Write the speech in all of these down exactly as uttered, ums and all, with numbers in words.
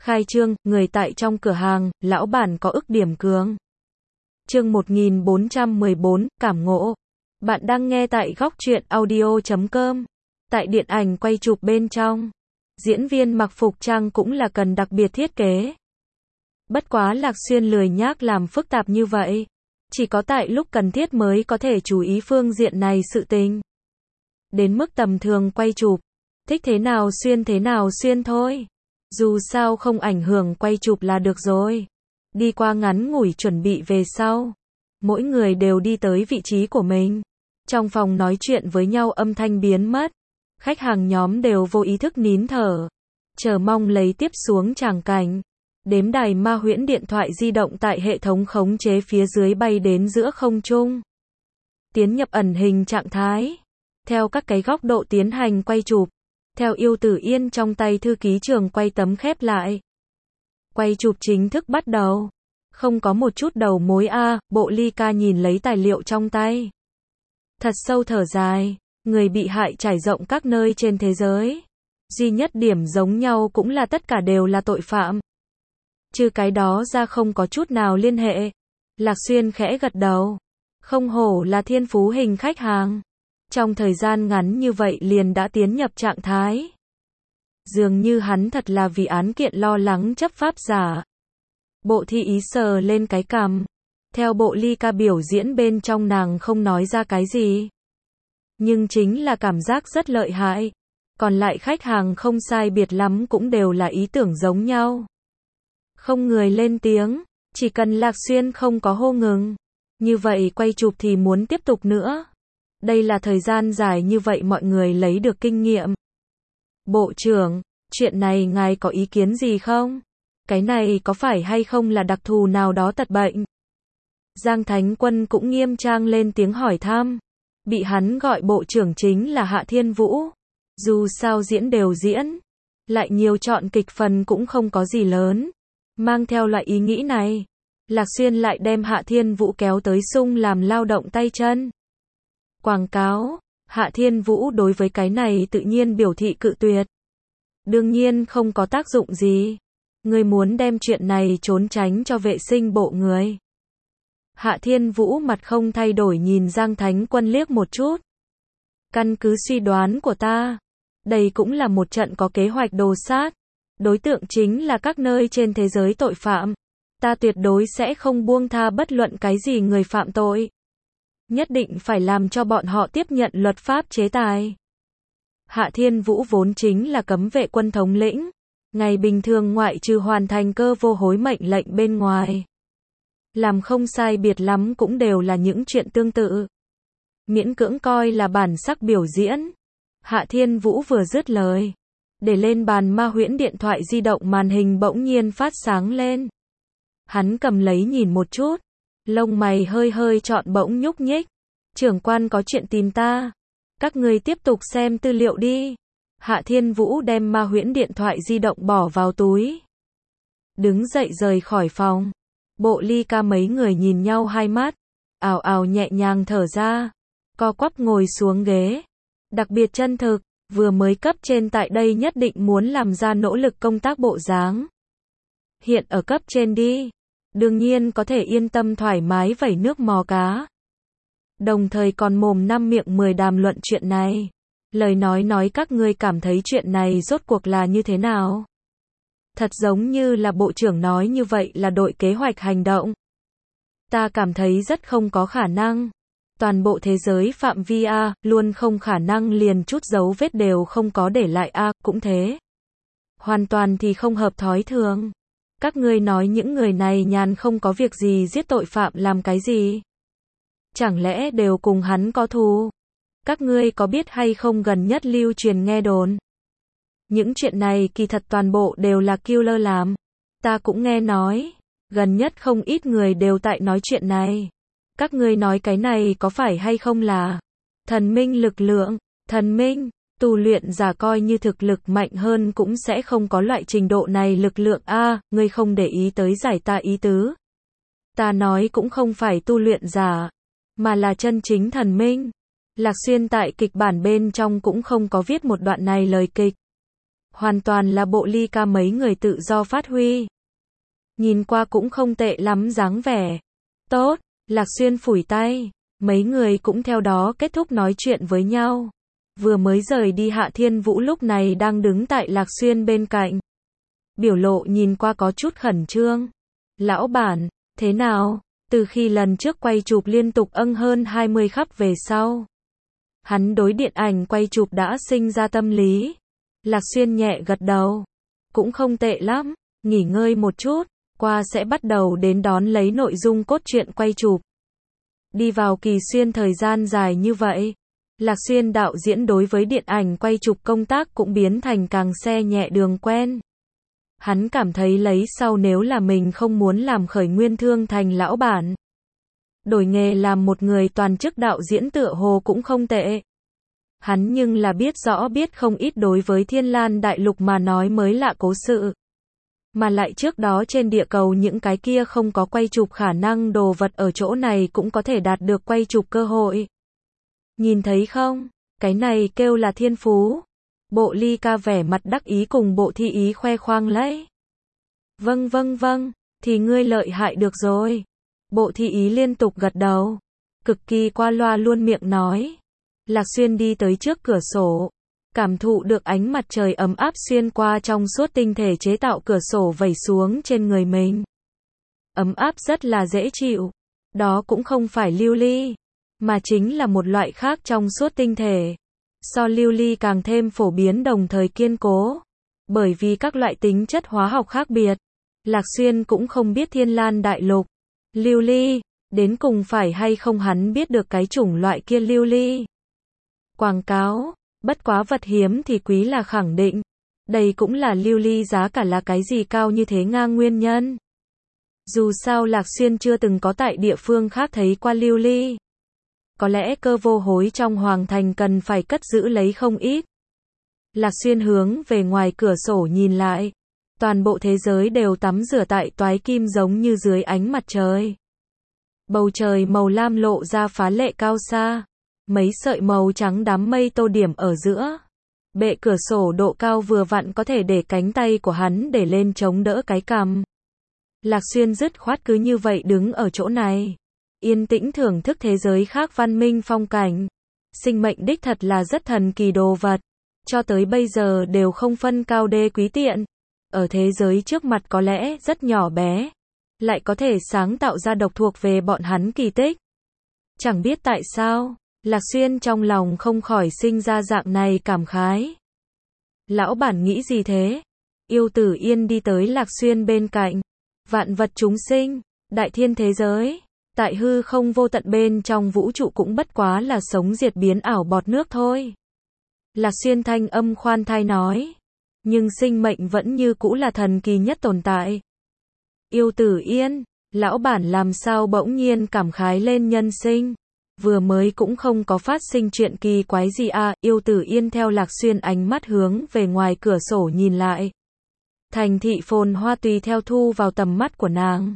Khai trương, người tại trong cửa hàng, lão bản có ức điểm cường. Chương một nghìn bốn trăm mười bốn, cảm ngộ. Bạn đang nghe tại góc truyện audio chấm com. Tại điện ảnh quay chụp bên trong, diễn viên mặc phục trang cũng là cần đặc biệt thiết kế. Bất quá Lạc Xuyên lười nhác làm phức tạp như vậy. Chỉ có tại lúc cần thiết mới có thể chú ý phương diện này sự tình. Đến mức tầm thường quay chụp, thích thế nào xuyên thế nào xuyên thôi. Dù sao không ảnh hưởng quay chụp là được rồi. Đi qua ngắn ngủi chuẩn bị về sau, mỗi người đều đi tới vị trí của mình. Trong phòng nói chuyện với nhau âm thanh biến mất. Khách hàng nhóm đều vô ý thức nín thở, chờ mong lấy tiếp xuống tràng cảnh. Đếm đài ma huyễn điện thoại di động tại hệ thống khống chế phía dưới bay đến giữa không trung. Tiến nhập ẩn hình trạng thái. Theo các cái góc độ tiến hành quay chụp. Theo yêu tử yên trong tay thư ký trường quay tấm khép lại. Quay chụp chính thức bắt đầu. Không có một chút đầu mối a, bộ ly ca nhìn lấy tài liệu trong tay. Thật sâu thở dài. Người bị hại trải rộng các nơi trên thế giới. Duy nhất điểm giống nhau cũng là tất cả đều là tội phạm. Trừ cái đó ra không có chút nào liên hệ. Lạc Xuyên khẽ gật đầu. Không hổ là thiên phú hình khách hàng. Trong thời gian ngắn như vậy liền đã tiến nhập trạng thái. Dường như hắn thật là vì án kiện lo lắng chấp pháp giả. Bộ thi ý sờ lên cái cằm. Theo bộ ly ca biểu diễn bên trong nàng không nói ra cái gì. Nhưng chính là cảm giác rất lợi hại. Còn lại khách hàng không sai biệt lắm cũng đều là ý tưởng giống nhau. Không người lên tiếng, chỉ cần Lạc Xuyên không có hô ngừng. Như vậy quay chụp thì muốn tiếp tục nữa. Đây là thời gian dài như vậy mọi người lấy được kinh nghiệm. Bộ trưởng, chuyện này ngài có ý kiến gì không? Cái này có phải hay không là đặc thù nào đó tật bệnh? Giang Thánh Quân cũng nghiêm trang lên tiếng hỏi thăm. Bị hắn gọi bộ trưởng chính là Hạ Thiên Vũ. Dù sao diễn đều diễn, lại nhiều chọn kịch phần cũng không có gì lớn. Mang theo loại ý nghĩ này, Lạc Xuyên lại đem Hạ Thiên Vũ kéo tới sung làm lao động tay chân. Quảng cáo, Hạ Thiên Vũ đối với cái này tự nhiên biểu thị cự tuyệt. Đương nhiên không có tác dụng gì. Người muốn đem chuyện này trốn tránh cho vệ sinh bộ người. Hạ Thiên Vũ mặt không thay đổi nhìn Giang Thánh Quân liếc một chút. Căn cứ suy đoán của ta, đây cũng là một trận có kế hoạch đồ sát. Đối tượng chính là các nơi trên thế giới tội phạm. Ta tuyệt đối sẽ không buông tha bất luận cái gì người phạm tội. Nhất định phải làm cho bọn họ tiếp nhận luật pháp chế tài. Hạ Thiên Vũ vốn chính là cấm vệ quân thống lĩnh. Ngày bình thường ngoại trừ hoàn thành cơ vô hối mệnh lệnh bên ngoài. Làm không sai biệt lắm cũng đều là những chuyện tương tự. Miễn cưỡng coi là bản sắc biểu diễn. Hạ Thiên Vũ vừa dứt lời. Để lên bàn ma huyễn điện thoại di động màn hình bỗng nhiên phát sáng lên. Hắn cầm lấy nhìn một chút. Lông mày hơi hơi trọn bỗng nhúc nhích. Trưởng quan có chuyện tìm ta. Các người tiếp tục xem tư liệu đi. Hạ Thiên Vũ đem ma huyễn điện thoại di động bỏ vào túi. Đứng dậy rời khỏi phòng. Bộ ly ca mấy người nhìn nhau hai mắt. Ào ào nhẹ nhàng thở ra. Co quắp ngồi xuống ghế. Đặc biệt chân thực. Vừa mới cấp trên tại đây nhất định muốn làm ra nỗ lực công tác bộ dáng. Hiện ở cấp trên đi. Đương nhiên có thể yên tâm thoải mái vẩy nước mò cá. Đồng thời còn mồm năm miệng mười đàm luận chuyện này. Lời nói nói các ngươi cảm thấy chuyện này rốt cuộc là như thế nào? Thật giống như là bộ trưởng nói như vậy là đội kế hoạch hành động. Ta cảm thấy rất không có khả năng. Toàn bộ thế giới phạm vi A, luôn không khả năng liền chút dấu vết đều không có để lại A, cũng thế. Hoàn toàn thì không hợp thói thường. Các ngươi nói những người này nhàn không có việc gì giết tội phạm làm cái gì? Chẳng lẽ đều cùng hắn có thù? Các ngươi có biết hay không gần nhất lưu truyền nghe đồn? Những chuyện này kỳ thật toàn bộ đều là killer làm. Ta cũng nghe nói. Gần nhất không ít người đều tại nói chuyện này. Các ngươi nói cái này có phải hay không là thần minh lực lượng? Thần minh, tu luyện giả coi như thực lực mạnh hơn cũng sẽ không có loại trình độ này lực lượng a, ngươi không để ý tới giải ta ý tứ. Ta nói cũng không phải tu luyện giả, mà là chân chính thần minh. Lạc Xuyên tại kịch bản bên trong cũng không có viết một đoạn này lời kịch. hoàn toàn là bộ ly ca mấy người tự do phát huy. Nhìn qua cũng không tệ lắm dáng vẻ. Tốt, Lạc Xuyên phủi tay, mấy người cũng theo đó kết thúc nói chuyện với nhau. Vừa mới rời đi Hạ Thiên Vũ lúc này đang đứng tại Lạc Xuyên bên cạnh. Biểu lộ nhìn qua có chút khẩn trương. Lão bản, thế nào? Từ khi lần trước quay chụp liên tục âng hơn hai mươi khắp về sau, hắn đối điện ảnh quay chụp đã sinh ra tâm lý. Lạc Xuyên nhẹ gật đầu. Cũng không tệ lắm, nghỉ ngơi một chút, qua sẽ bắt đầu đến đón lấy nội dung cốt truyện quay chụp. Đi vào Kỳ Xuyên thời gian dài như vậy, Lạc Xuyên đạo diễn đối với điện ảnh quay chụp công tác cũng biến thành càng xe nhẹ đường quen. Hắn cảm thấy lấy sau nếu là mình không muốn làm khởi nguyên thương thành lão bản, đổi nghề làm một người toàn chức đạo diễn tựa hồ cũng không tệ. Hắn nhưng là biết rõ biết không ít đối với Thiên Lan Đại Lục mà nói mới lạ cố sự. Mà lại trước đó trên địa cầu những cái kia không có quay chụp khả năng đồ vật ở chỗ này cũng có thể đạt được quay chụp cơ hội. Nhìn thấy không? Cái này kêu là thiên phú. Bộ ly ca vẻ mặt đắc ý cùng bộ thi ý khoe khoang lấy. Vâng vâng vâng, thì ngươi lợi hại được rồi. Bộ thi ý liên tục gật đầu. Cực kỳ qua loa luôn miệng nói. Lạc Xuyên đi tới trước cửa sổ. Cảm thụ được ánh mặt trời ấm áp xuyên qua trong suốt tinh thể chế tạo cửa sổ vẩy xuống trên người mình. Ấm áp rất là dễ chịu. Đó cũng không phải lưu ly, mà chính là một loại khác trong suốt tinh thể. So lưu ly càng thêm phổ biến đồng thời kiên cố. Bởi vì các loại tính chất hóa học khác biệt. Lạc Xuyên cũng không biết Thiên Lan Đại Lục. Lưu ly, đến cùng phải hay không hắn biết được cái chủng loại kia lưu ly. Quảng cáo, bất quá vật hiếm thì quý là khẳng định. Đây cũng là lưu ly giá cả là cái gì cao như thế ngang nguyên nhân. Dù sao Lạc Xuyên chưa từng có tại địa phương khác thấy qua lưu ly. Có lẽ cơ vô hối trong hoàng thành cần phải cất giữ lấy không ít. Lạc Xuyên hướng về ngoài cửa sổ nhìn lại. Toàn bộ thế giới đều tắm rửa tại toái kim giống như dưới ánh mặt trời. Bầu trời màu lam lộ ra phá lệ cao xa. Mấy sợi màu trắng đám mây tô điểm ở giữa. Bệ cửa sổ độ cao vừa vặn có thể để cánh tay của hắn để lên chống đỡ cái cằm. Lạc Xuyên dứt khoát cứ như vậy đứng ở chỗ này. Yên tĩnh thưởng thức thế giới khác văn minh phong cảnh. Sinh mệnh đích thật là rất thần kỳ đồ vật. Cho tới bây giờ đều không phân cao đê quý tiện. Ở thế giới trước mặt có lẽ rất nhỏ bé. Lại có thể sáng tạo ra độc thuộc về bọn hắn kỳ tích. Chẳng biết tại sao, Lạc Xuyên trong lòng không khỏi sinh ra dạng này cảm khái. Lão bản nghĩ gì thế? Yêu Tử Yên đi tới Lạc Xuyên bên cạnh. Vạn vật chúng sinh, đại thiên thế giới, tại hư không vô tận bên trong vũ trụ cũng bất quá là sống diệt biến ảo bọt nước thôi. Lạc Xuyên thanh âm khoan thai nói. Nhưng sinh mệnh vẫn như cũ là thần kỳ nhất tồn tại. Yêu Tử Yên, lão bản làm sao bỗng nhiên cảm khái lên nhân sinh. Vừa mới cũng không có phát sinh chuyện kỳ quái gì à. Yêu Tử Yên theo Lạc Xuyên ánh mắt hướng về ngoài cửa sổ nhìn lại. Thành thị phồn hoa tùy theo thu vào tầm mắt của nàng.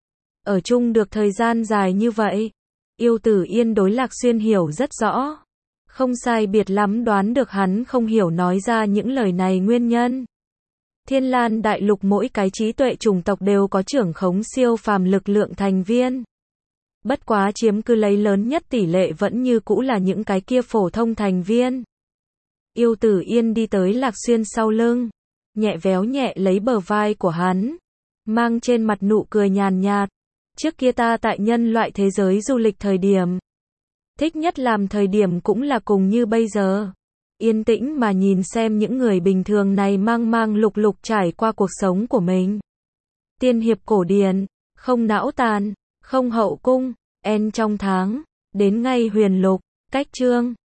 Ở chung được thời gian dài như vậy, Yêu Tử Yên đối Lạc Xuyên hiểu rất rõ. Không sai biệt lắm đoán được hắn không hiểu nói ra những lời này nguyên nhân. Thiên Lan Đại Lục mỗi cái trí tuệ chủng tộc đều có trưởng khống siêu phàm lực lượng thành viên. Bất quá chiếm cứ lấy lớn nhất tỷ lệ vẫn như cũ là những cái kia phổ thông thành viên. Yêu Tử Yên đi tới Lạc Xuyên sau lưng, nhẹ véo nhẹ lấy bờ vai của hắn, mang trên mặt nụ cười nhàn nhạt. Trước kia ta tại nhân loại thế giới du lịch thời điểm, thích nhất làm thời điểm cũng là cùng như bây giờ. Yên tĩnh mà nhìn xem những người bình thường này mang mang lục lục trải qua cuộc sống của mình. Tiên hiệp cổ điển, không não tàn, không hậu cung, en trong tháng, đến ngay huyền lục, cách chương.